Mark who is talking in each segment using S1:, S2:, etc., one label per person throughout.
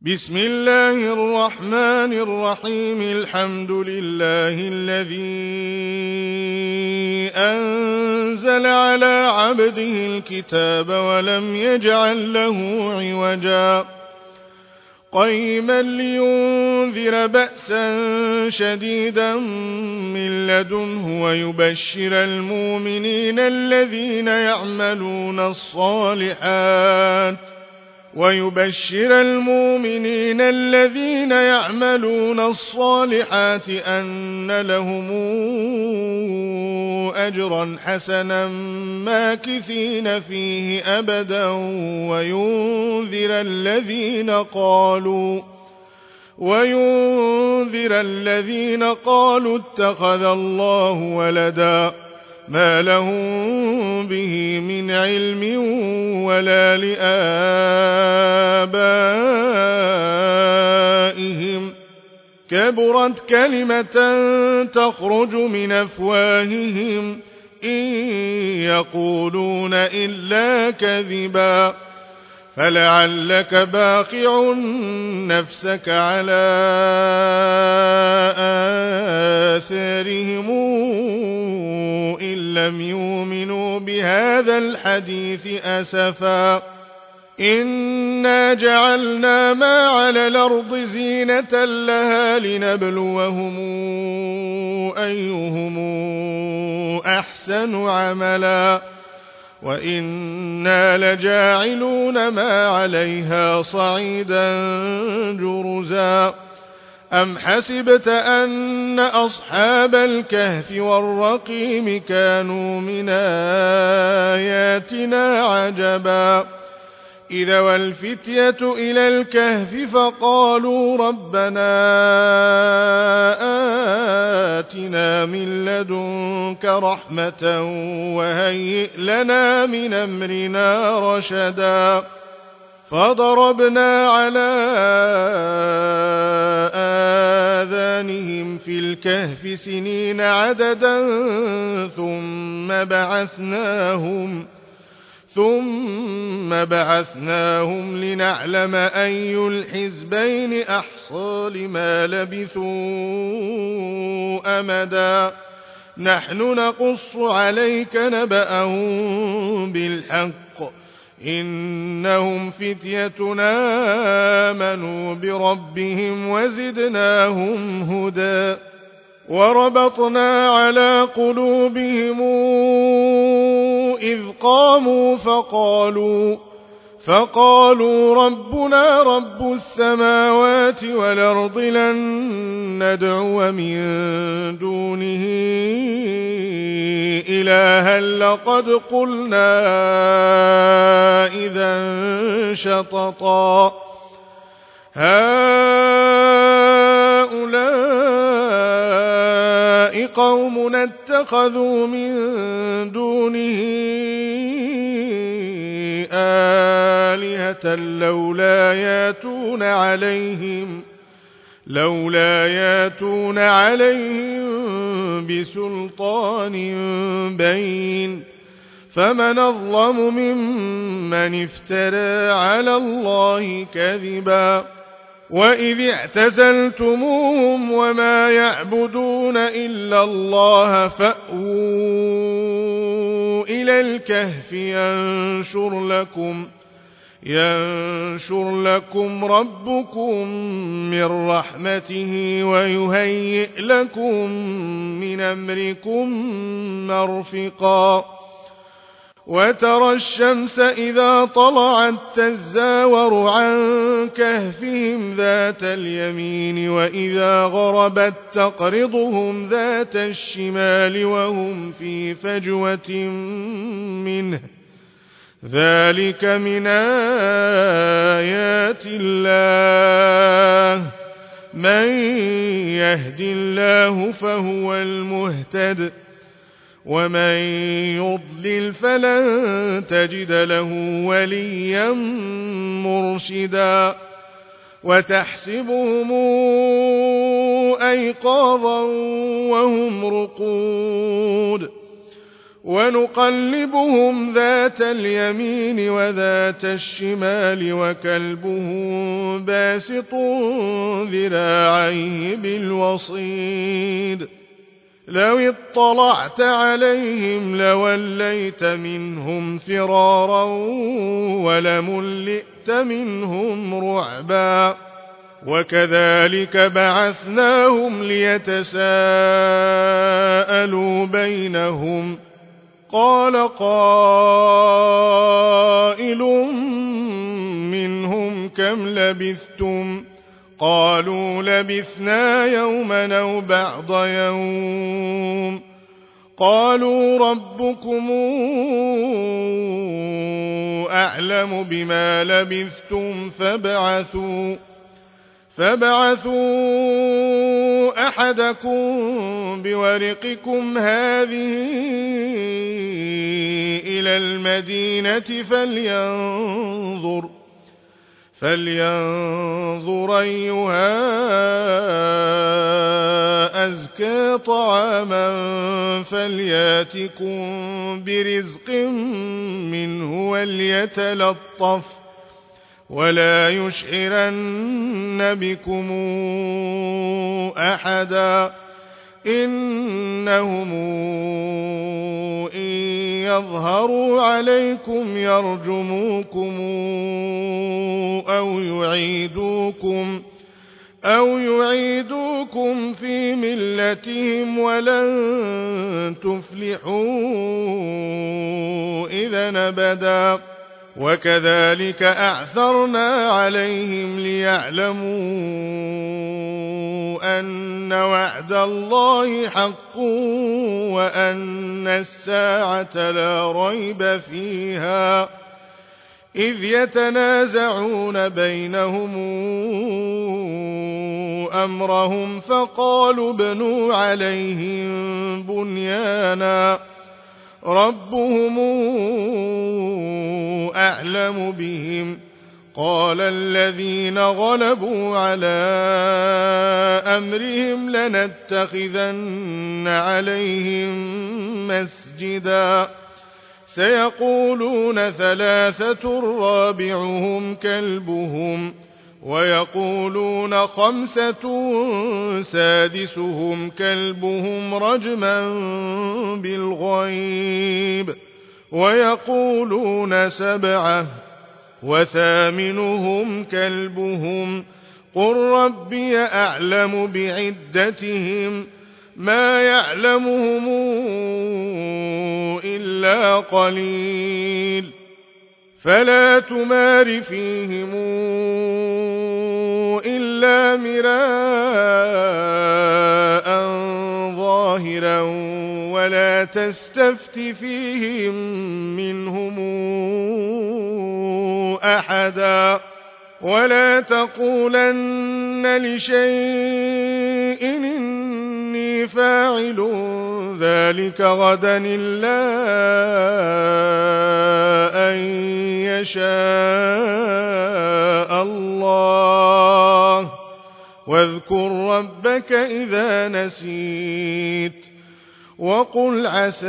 S1: بسم الله الرحمن الرحيم. الحمد لله الذي أنزل على عبده الكتاب ولم يجعل له عوجا قيما لينذر بأسا شديدا من لدنه ويبشر المؤمنين الذين يعملون الصالحات أن لهم أجرا حسنا ماكثين فيه أبدا وينذر الذين قالوا اتخذ الله ولدا ما لهم به من علم ولا لآبائهم كبرت كلمة تخرج من أفواههم إن يقولون إلا كذبا فلعلك باخع نفسك على آثارهم إن لم يؤمنوا بهذا الحديث أسفا إنا جعلنا ما على الأرض زينة لها لنبلوهم أيهم أحسن عملا وإنا لجاعلون ما عليها صعيدا جرزا أم حسبت أن أصحاب الكهف والرقيم كانوا من آياتنا عجبا إذا والفتية إلى الكهف فقالوا ربنا آتنا من لدنك رحمة وهيئ لنا من أمرنا رشدا فضربنا على آذانهم في الكهف سنين عددا ثم بعثناهم لنعلم أي الحزبين أحصى لما لبثوا أمدا نحن نقص عليك نبأهم بالحق إنهم فتيتنا آمنوا بربهم وزدناهم هدى وربطنا على قلوبهم إذ قاموا فقالوا ربنا رب السماوات والأرض لن ندعو من دونه إلها لقد قلنا إذا شططا هؤلاء قوم اتخذوا من دونه آلهة لولا ياتون عليهم بسلطان بين فمن أظلم ممن افترى على الله كذبا وإذ اعتزلتموهم وما يعبدون إلا الله فأووا إلى الكهف ينشر لكم ربكم من رحمته ويهيئ لكم من أمركم مرفقا وترى الشمس إذا طلعت تزاور عن كهفهم ذات اليمين وإذا غربت تقرضهم ذات الشمال وهم في فجوة منه ذلك من آيات الله من يهد الله فهو المهتد ومن يضلل فلن تجد له وليا مرشدا وتحسبهم أيقاظا وهم رقود ونقلبهم ذات اليمين وذات الشمال وكلبهم باسط ذراعيه بالوصيد لو اطلعت عليهم لوليت منهم فرارا ولملئت منهم رعبا وكذلك بعثناهم ليتساءلوا بينهم قال قائل منهم كم لبثتم قالوا لبثنا يوما أو بعض يوم قالوا ربكم أعلم بما لبثتم فابعثوا أحدكم بورقكم هذه إلى المدينة فلينظر أيها أزكى طعاما فلياتكم برزق منه وليتلطف ولا يشعرن بكم أحدا إنهم إن يظهروا عليكم يرجموكم أو يعيدوكم في ملتهم ولن تفلحوا إذا أبدا وكذلك أعثرنا عليهم ليعلموا أن وعد الله حق وأن الساعة لا ريب فيها إذ يتنازعون بينهم أمرهم فقالوا ابنوا عليهم بنيانا ربهم أعلم بهم قال الذين غلبوا على أمرهم لنتخذن عليهم مسجدا سيقولون ثلاثة رابعهم كلبهم ويقولون خمسة سادسهم كلبهم رجما بالغيب ويقولون سبعة وثامنهم كلبهم قل ربي أعلم بعدتهم ما يعلمهم إلا قليل فلا تمار فيهم إلا مراء ظاهرا ولا تستفت فيهم منهم أحدا ولا تقولن لشيء إني فاعل ذلك غدا إلا أن يشاء الله واذكر ربك إذا نسيت وقل عسى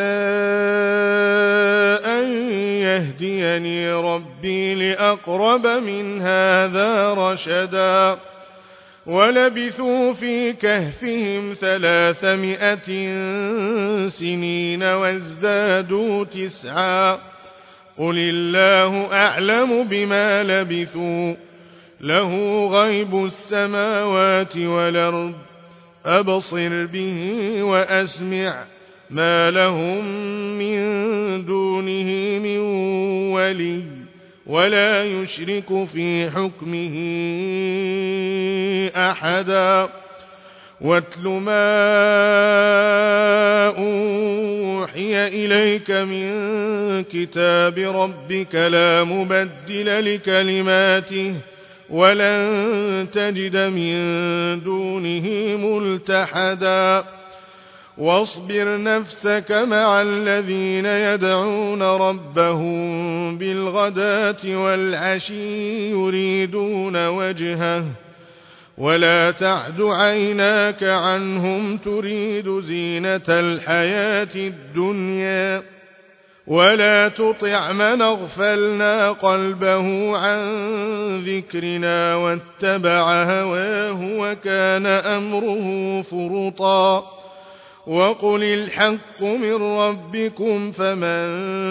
S1: أن يهديني ربي لأقرب من هذا رشدا ولبثوا في كهفهم 300 سنين وازدادوا 9 قل الله أعلم بما لبثوا له غيب السماوات والأرض أبصر به وأسمع ما لهم من دونه من ولي ولا يشرك في حكمه أحدا واتل ما أوحي إليك من كتاب ربك لا مبدل لكلماته ولن تجد من دونه ملتحدا واصبر نفسك مع الذين يدعون ربهم بالغداة والعشي يريدون وجهه ولا تعد عيناك عنهم تريد زينة الحياة الدنيا ولا تطع من أغفلنا قلبه عن ذكرنا واتبع هواه وكان أمره فرطا وقل الحق من ربكم فمن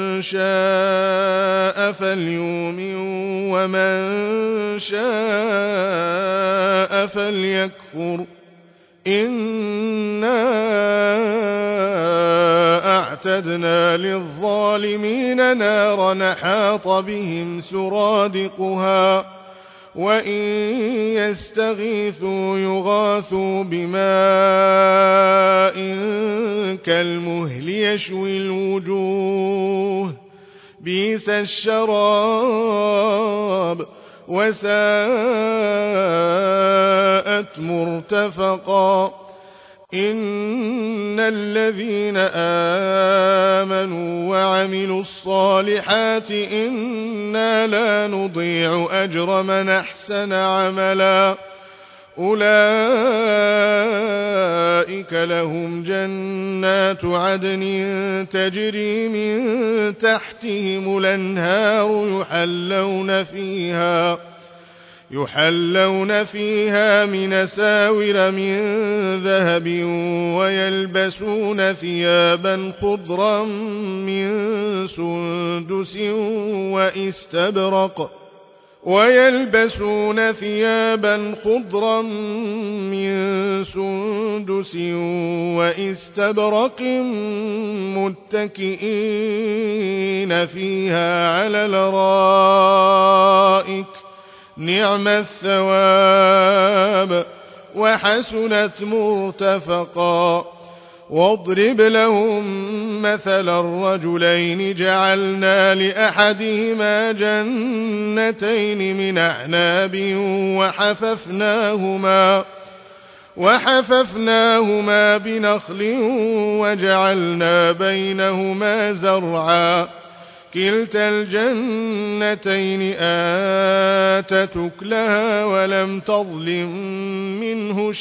S1: شاء فليؤمن ومن شاء فليكفر إنا أعتدنا للظالمين نارا حاط بهم سرادقها وإن يستغيثوا يغاثوا بماء كالمهل يشوي الوجوه بئس الشراب وساءت مرتفقا إن الذين آمنوا وعملوا الصالحات إنا لا نضيع أجر من أحسن عملا أولئك لهم جنات عدن تجري من تحتهم الأنهار يحلون فيها من أساور من ذهب ويلبسون ثيابا خضرا من سندس واستبرق متكئين فيها على الأرائك نعم الثواب وحسنت مرتفقا واضرب لهم مثل الرجلين جعلنا لأحدهما جنتين من أعناب وحففناهما بنخل وجعلنا بينهما زرعا كلتا الجنتين آتت أكلها ولم تظلم منه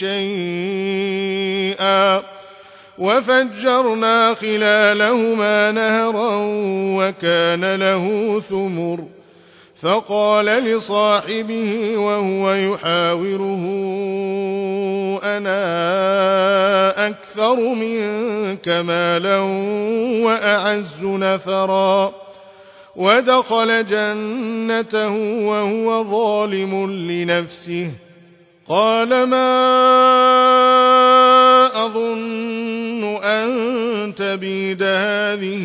S1: شيئا وفجرنا خلالهما نهرا وكان له ثمر فقال لصاحبه وهو يحاوره أنا أكثر منك مالا وأعز نفرا ودخل جنته وهو ظالم لنفسه قال ما أظن أن تبيد هذه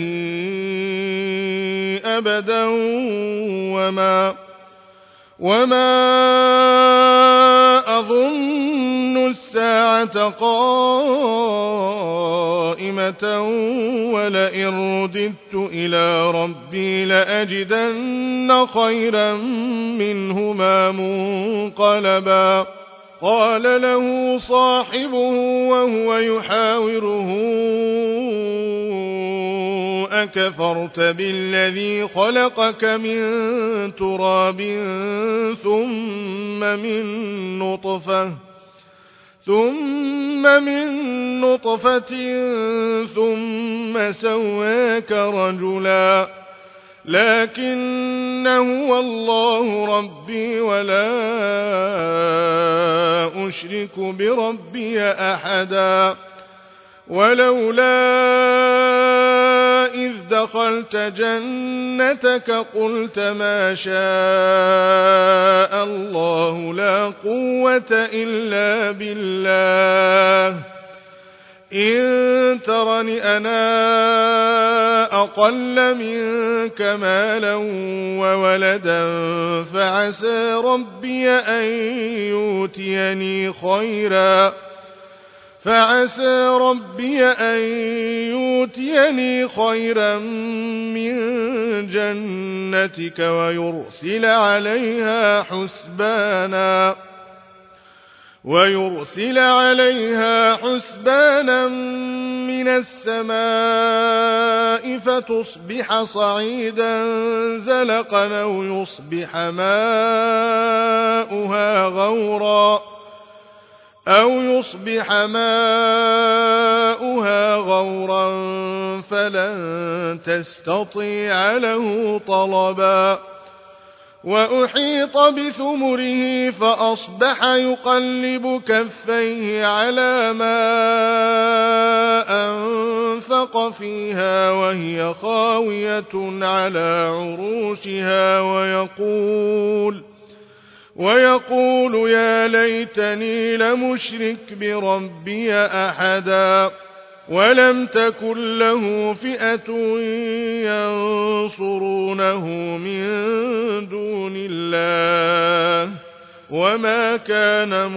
S1: أبدا وما أظن الساعة قائمة ولئن رددت إلى ربي لأجدن خيرا منهما منقلبا قال له صاحبه وهو يحاوره أكفرت بالذي خلقك من تراب ثم من نطفة ثم سواك رجلا لكن هو الله ربي ولا أشرك بربي أحدا ولولا إذ دخلت جنتك قلت ما شاء الله لا قوة إلا بالله إن ترني أنا أقل منك مالا وولدا فعسى ربي أن يؤتيني خيرا من جنتك ويرسل عليها حسبانا من السماء فتصبح صعيدا زلقا أو يصبح ماؤها غورا أو يصبح ماؤها غورا فلن تستطيع له طلبا وأحيط بثمره فأصبح يقلب كفيه على ما أنفق فيها وهي خاوية على عروشها ويقول يا ليتني لمشرك بربي أحدا ولم تكن له فئة ينصرونه من دون الله وما كان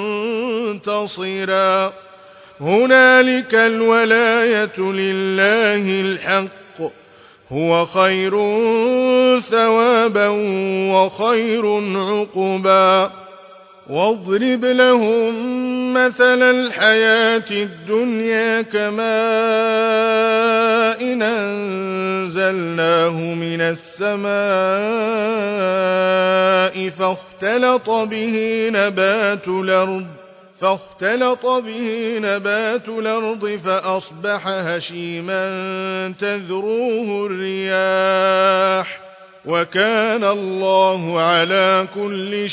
S1: منتصرا هنالك الولاية لله الحق هو خير ثوابا وخير عقبا واضرب لهم مثل الحياة الدنيا كماء أنزلناه من السماء فاختلط به نبات الأرض فأصبح هشيما تذروه الرياح وكان الله على كل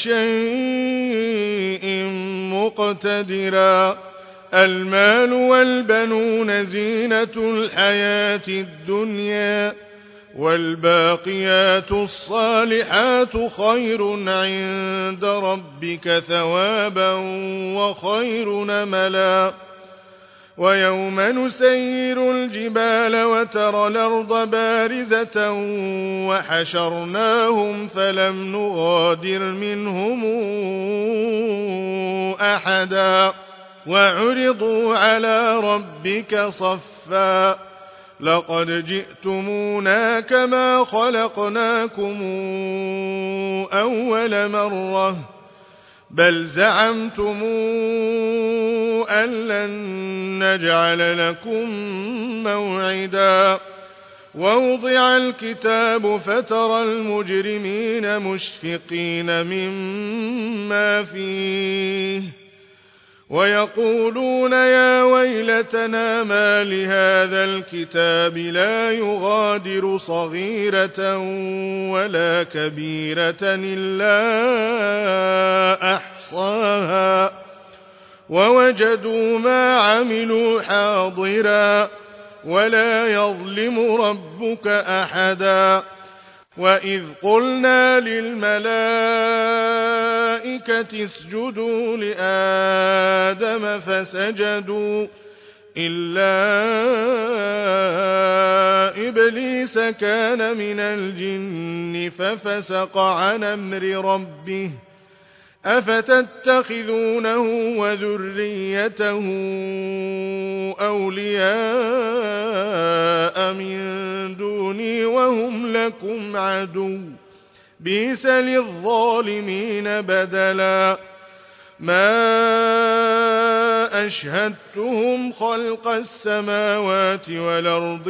S1: شيء مقتدرا المال والبنون زينة الحياة الدنيا والباقيات الصالحات خير عند ربك ثوابا وخير نملا ويوم نسير الجبال وترى الأرض بارزة وحشرناهم فلم نغادر منهم أحدا وعرضوا على ربك صفا لقد جئتمونا كما خلقناكم أول مرة بل زعمتم أن لن نجعل لكم موعدا ووضع الكتاب فترى المجرمين مشفقين مما فيه ويقولون يا ويلتنا ما لهذا الكتاب لا يغادر صغيرة ولا كبيرة إلا أحصاها ووجدوا ما عملوا حاضرا ولا يظلم ربك أحدا وإذ قلنا للملائكة اسجدوا لآدم فسجدوا إلا إبليس كان من الجن ففسق عن أمر ربه أفتتخذونه وذريته أولياء من دوني وهم لكم عدو بئس للظالمين بدلا ما أشهدتهم خلق السماوات والأرض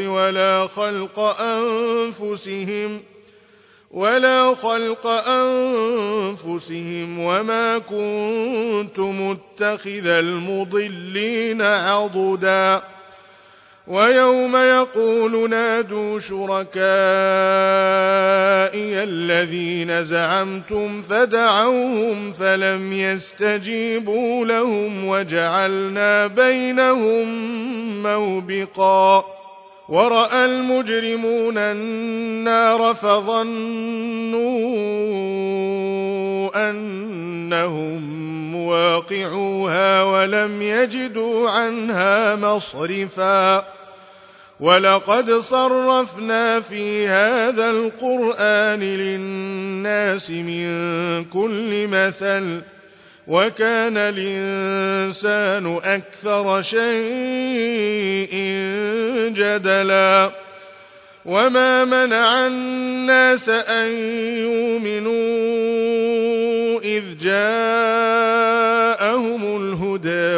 S1: ولا خلق أنفسهم وما كنت متخذ المضلين عضدا ويوم يقول نادوا شركائي الذين زعمتم فدعوهم فلم يستجيبوا لهم وجعلنا بينهم موبقا ورأى المجرمون النار فظنوا أنهم مواقعوها ولم يجدوا عنها مصرفا ولقد صرفنا في هذا القرآن للناس من كل مثل وكان الإنسان أكثر شيء جدلا وما منع الناس أن يؤمنوا إذ جاءهم الهدى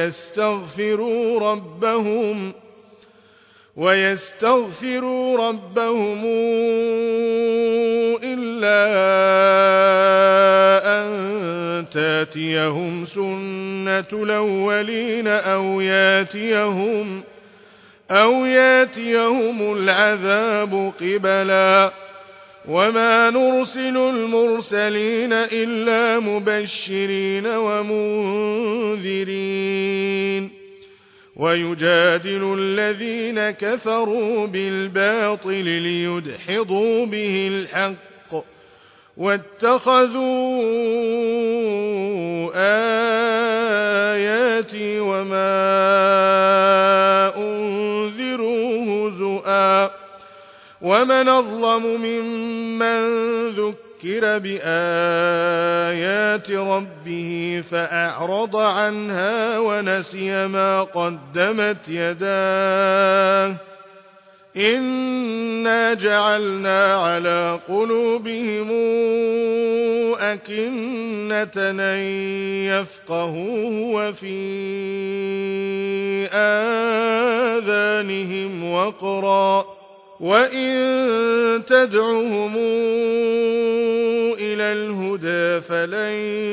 S1: ويستغفروا ربهم إلا أن تأتيهم سنة الأولين أو ياتيهم العذاب قبلا وما نرسل المرسلين إلا مبشرين ومنذرين ويجادل الذين كفروا بالباطل ليدحضوا به الحق واتخذوا آياتي وما أنذروا هزؤا ومن أظلم ممن ذكر بآيات ربه فأعرض عنها ونسي ما قدمت يداه إنا جعلنا على قلوبهم أكنة أن يفقهوه وفي آذانهم وقرا وإن تدعهم إلى الهدى فلن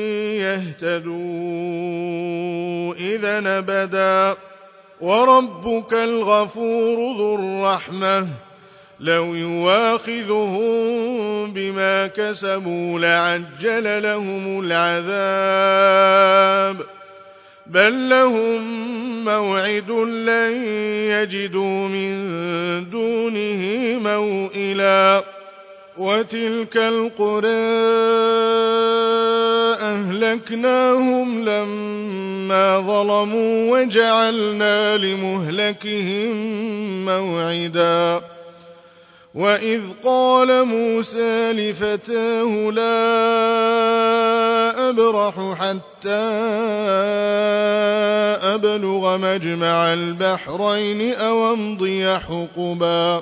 S1: يهتدوا إذا أبدا وربك الغفور ذو الرحمة لو يواخذهم بما كسبوا لعجل لهم العذاب بل لهم موعد لن يجدوا من دونه موئلا وتلك القرى أهلكناهم لما ظلموا وجعلنا لمهلكهم موعدا وإذ قال موسى لفتاه لا أبرح حتى أبلغ مجمع البحرين أو أمضي حقبا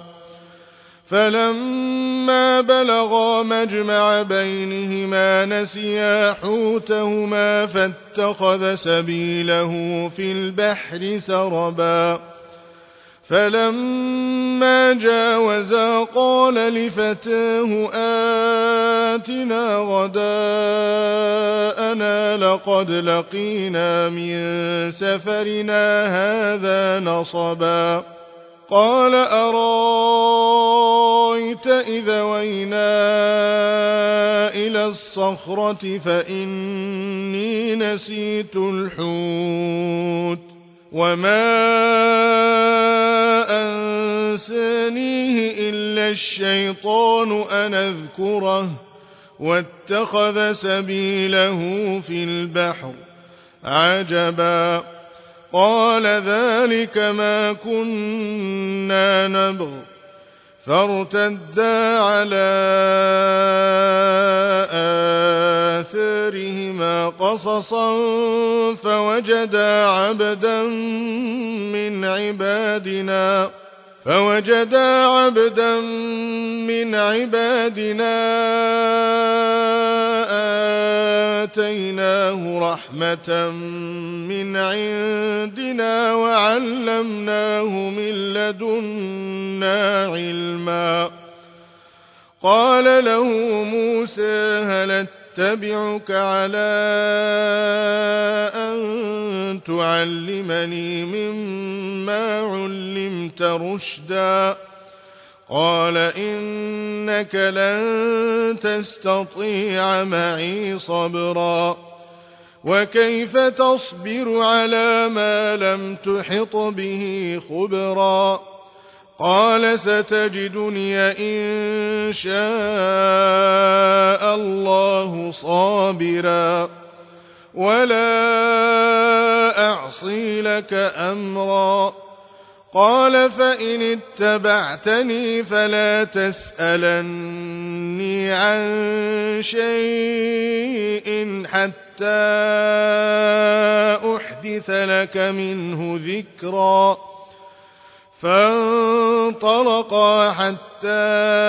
S1: فلما بلغا مجمع بينهما نسيا حوتهما فاتخذ سبيله في البحر سربا فلما جاوزا قال لفتاه آتنا غداءنا لقد لقينا من سفرنا هذا نصبا قال أرايت إذا وينا إلى الصخرة فإني نسيت الحوت وما أنسانيه إلا الشيطان أن أذكره واتخذ سبيله في البحر عجبا قال ذلك ما كنا نبغ فارتدا على آثارهما قصصا فوجدا عبدا من عبادنا آتيناه رحمة من عندنا وعلمناه من لدنا علما قال له موسى هل أتبعك على أن تعلمني مما علمت رشدا قال إنك لن تستطيع معي صبرا وكيف تصبر على ما لم تحط به خبرا قال ستجدني إن شاء الله صابرا ولا أعصي لك أمرا قال فإن اتبعتني فلا تسألني عن شيء حتى أحدث لك منه ذكرا فانطلقا حتى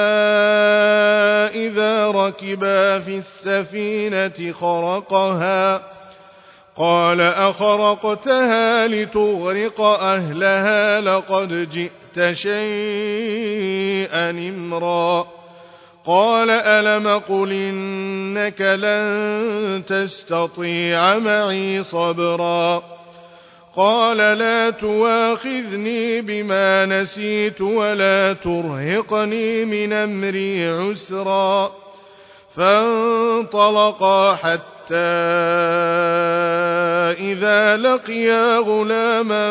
S1: إذا ركبا في السفينة خرقها قال أخرقتها لتغرق أهلها لقد جئت شيئا إمرا قال ألم قل إنك لن تستطيع معي صبرا قال لا تواخذني بما نسيت ولا ترهقني من أمري عسرا فانطلقا حتى إذا لقيا غلاما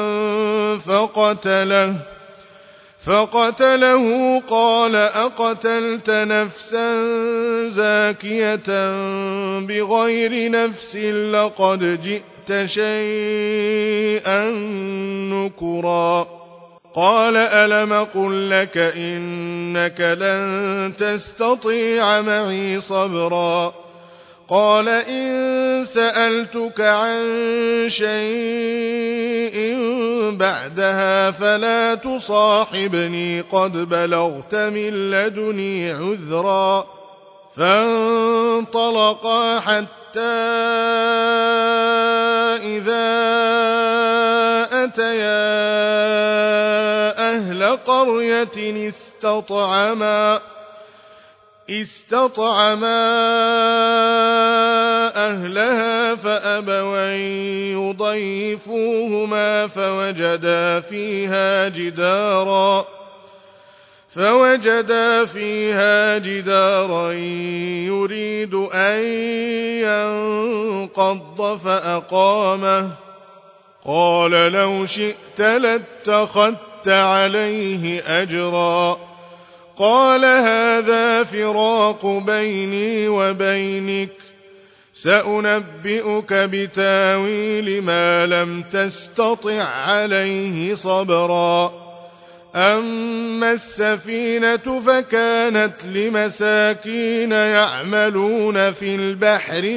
S1: فقتله قال أقتلت نفسا زاكية بغير نفس لقد جئت شيئا نكرا قال ألم قل لك إنك لن تستطيع معي صبرا قال إن سألتك عن شيء بعدها فلا تصاحبني قد بلغت من لدني عذرا فانطلقا حتى إذا أتيا أهل قرية استطعما أهلها فأبوا يضيفوهما فوجدا فيها جدارا يريد أن ينقض فأقامه قال لو شئت لاتخذت عليه أجرا قال هذا فراق بيني وبينك سأنبئك بتاويل ما لم تستطع عليه صبرا أما السفينة فكانت لمساكين يعملون في البحر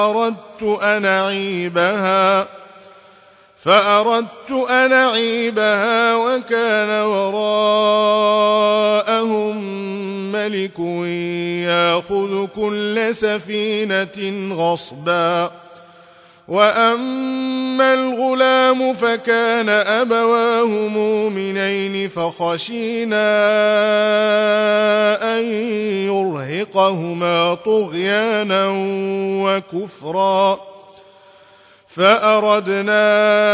S1: فأردت أن أعيبها وكان وراءهم ملك يأخذ كل سفينة غصبا وأما الغلام فكان أبواه مؤمنين فخشينا أن يرهقهما طغيانا وكفرا فأردنا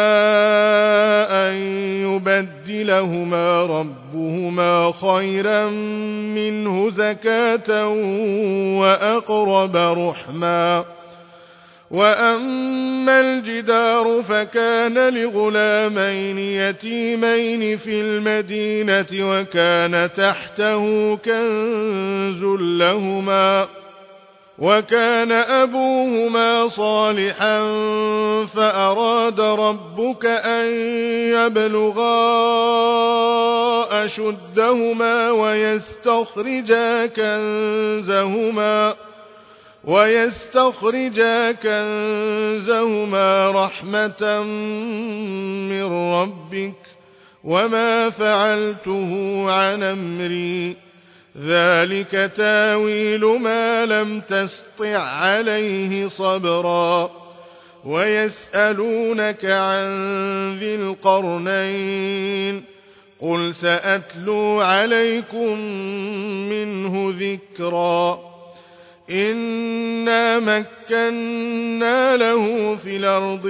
S1: أن يبدلهما ربهما خيرا منه زكاة وأقرب رحما وأما الجدار فكان لغلامين يتيمين في المدينة وكان تحته كنز لهما وكان أبوهما صالحا فأراد ربك أن يبلغا أشدهما ويستخرجا كنزهما رحمة من ربك وما فعلته عن أمري ذلك تاويل ما لم تسطع عليه صبرا ويسألونك عن ذي القرنين قل سأتلو عليكم منه ذكرا إنا مكنا له في الأرض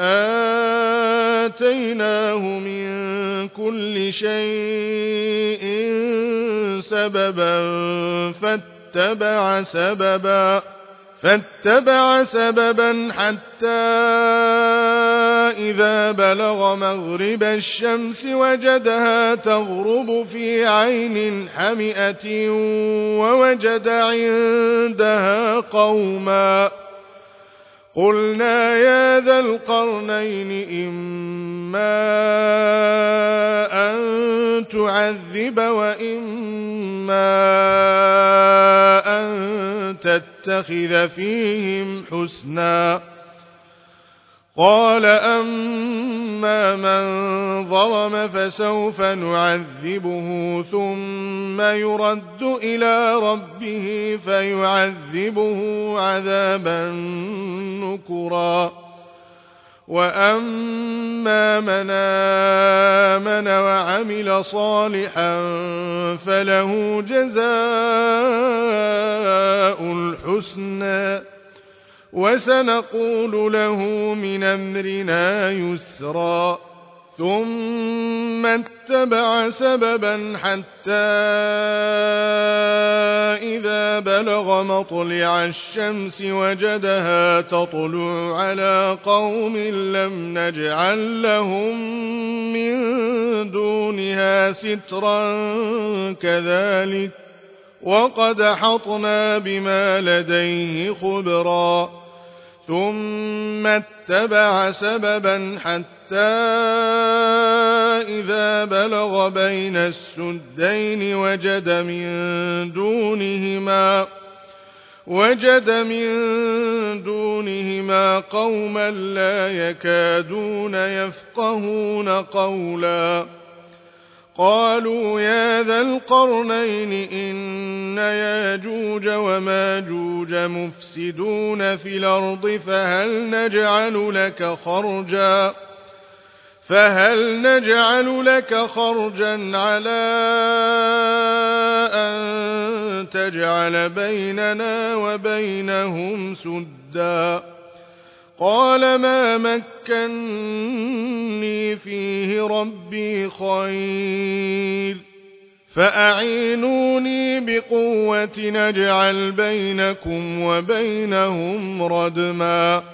S1: وآتيناه من كل شيء سببا فاتبع سببا حتى إذا بلغ مغرب الشمس وجدها تغرب في عين حمئة ووجد عندها قوما قلنا يا ذا القرنين إما أن تعذب وإما أن تتخذ فيهم حسنا قال أما من ظلم فسوف نعذبه ثم يرد إلى ربه فيعذبه عذابا نكرا وأما من آمن وعمل صالحا فله جزاء الحسنى وسنقول له من أمرنا يسرا ثم اتبع سببا حتى إذا بلغ مطلع الشمس وجدها تطلع على قوم لم نجعل لهم من دونها سترا كذلك وقد أحطنا بما لديه خبرا ثم اتبع سببا حتى إذا بلغ بين السدين وجد من دونهما قوما لا يكادون يفقهون قولا قالوا يا ذا القرنين إن ياجوج وماجوج مفسدون في الأرض فهل نجعل لك خرجا على أن تجعل بيننا وبينهم سدا قال ما مكني فيه ربي خير فأعينوني بقوة نجعل بينكم وبينهم ردما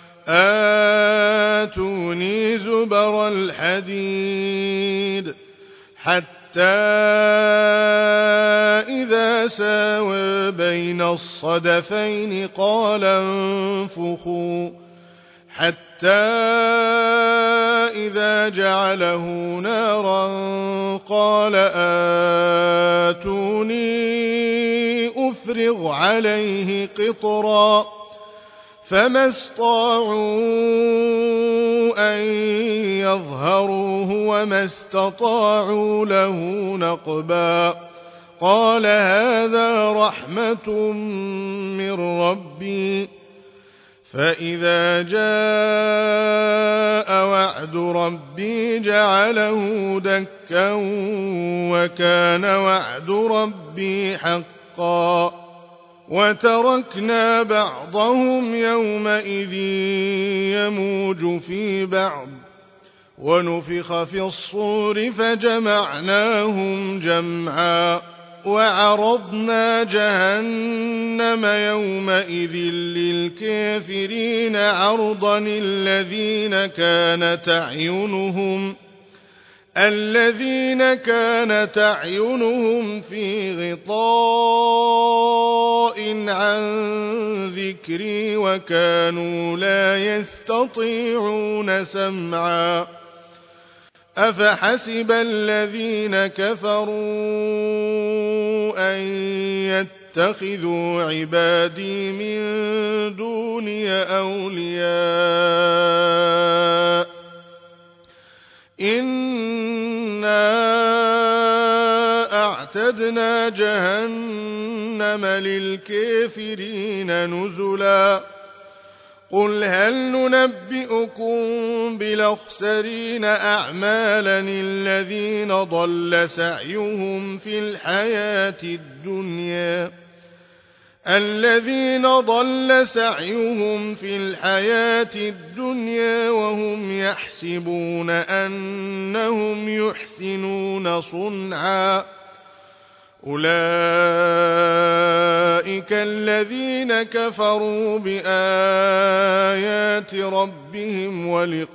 S1: آتوني زبر الحديد حتى إذا ساوى بين الصدفين قال انفخوا حتى إذا جعله نارا قال آتوني أفرغ عليه قطرا فما استطاعوا أن يظهروه وما استطاعوا له نقبا قال هذا رحمة من ربي فإذا جاء وعد ربي جعله دكا وكان وعد ربي حقا وتركنا بعضهم يومئذ يموج في بعض ونفخ في الصور فجمعناهم جمعا وعرضنا جهنم يومئذ للكافرين عرضا الذين كانت أعينهم في غطاء عن ذكري وكانوا لا يستطيعون سمعا أفحسب الذين كفروا أن يتخذوا عبادي من دوني أولياء إنا أعتدنا جهنم للكافرين نزلا قل هل ننبئكم بالأخسرين أعمالا الذين ضل سعيهم في الحياة الدنيا وهم يحسبون أنهم يحسنون صنعا أولئك الذين كفروا بآيات ربهم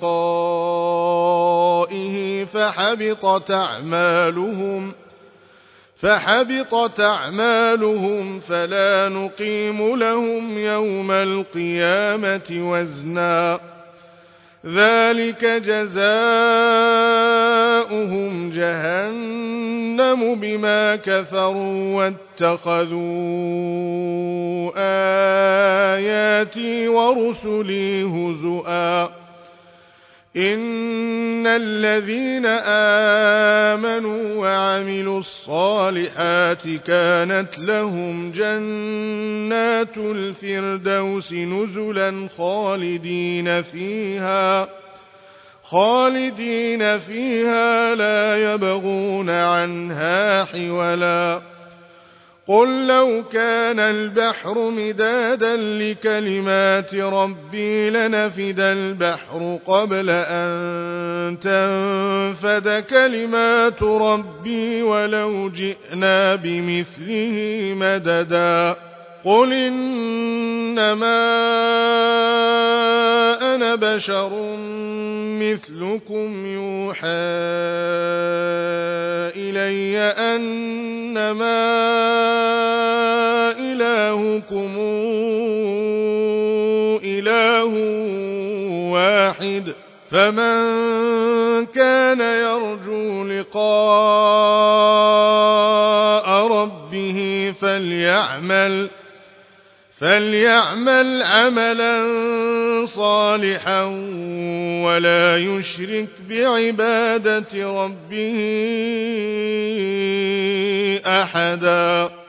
S1: ولقائه فحبطت أعمالهم فلا نقيم لهم يوم القيامة وزنا ذلك جزاؤهم جهنم بما كفروا واتخذوا آياتي ورسلي هزؤا الذين آمنوا وعملوا الصالحات كانت لهم جنات الفردوس نزلا خالدين فيها لا يبغون عنها حولا قل لو كان البحر مدادا لكلمات ربي لنفد البحر قبل أن تنفد كلمات ربي ولو جئنا بمثله مددا قل إنما أنا بشر مثلكم يوحى إلي أنما إلهكم إله واحد فمن كان يرجو لقاء ربه فليعمل عملا صالحا ولا يشرك بعبادة ربه أحدا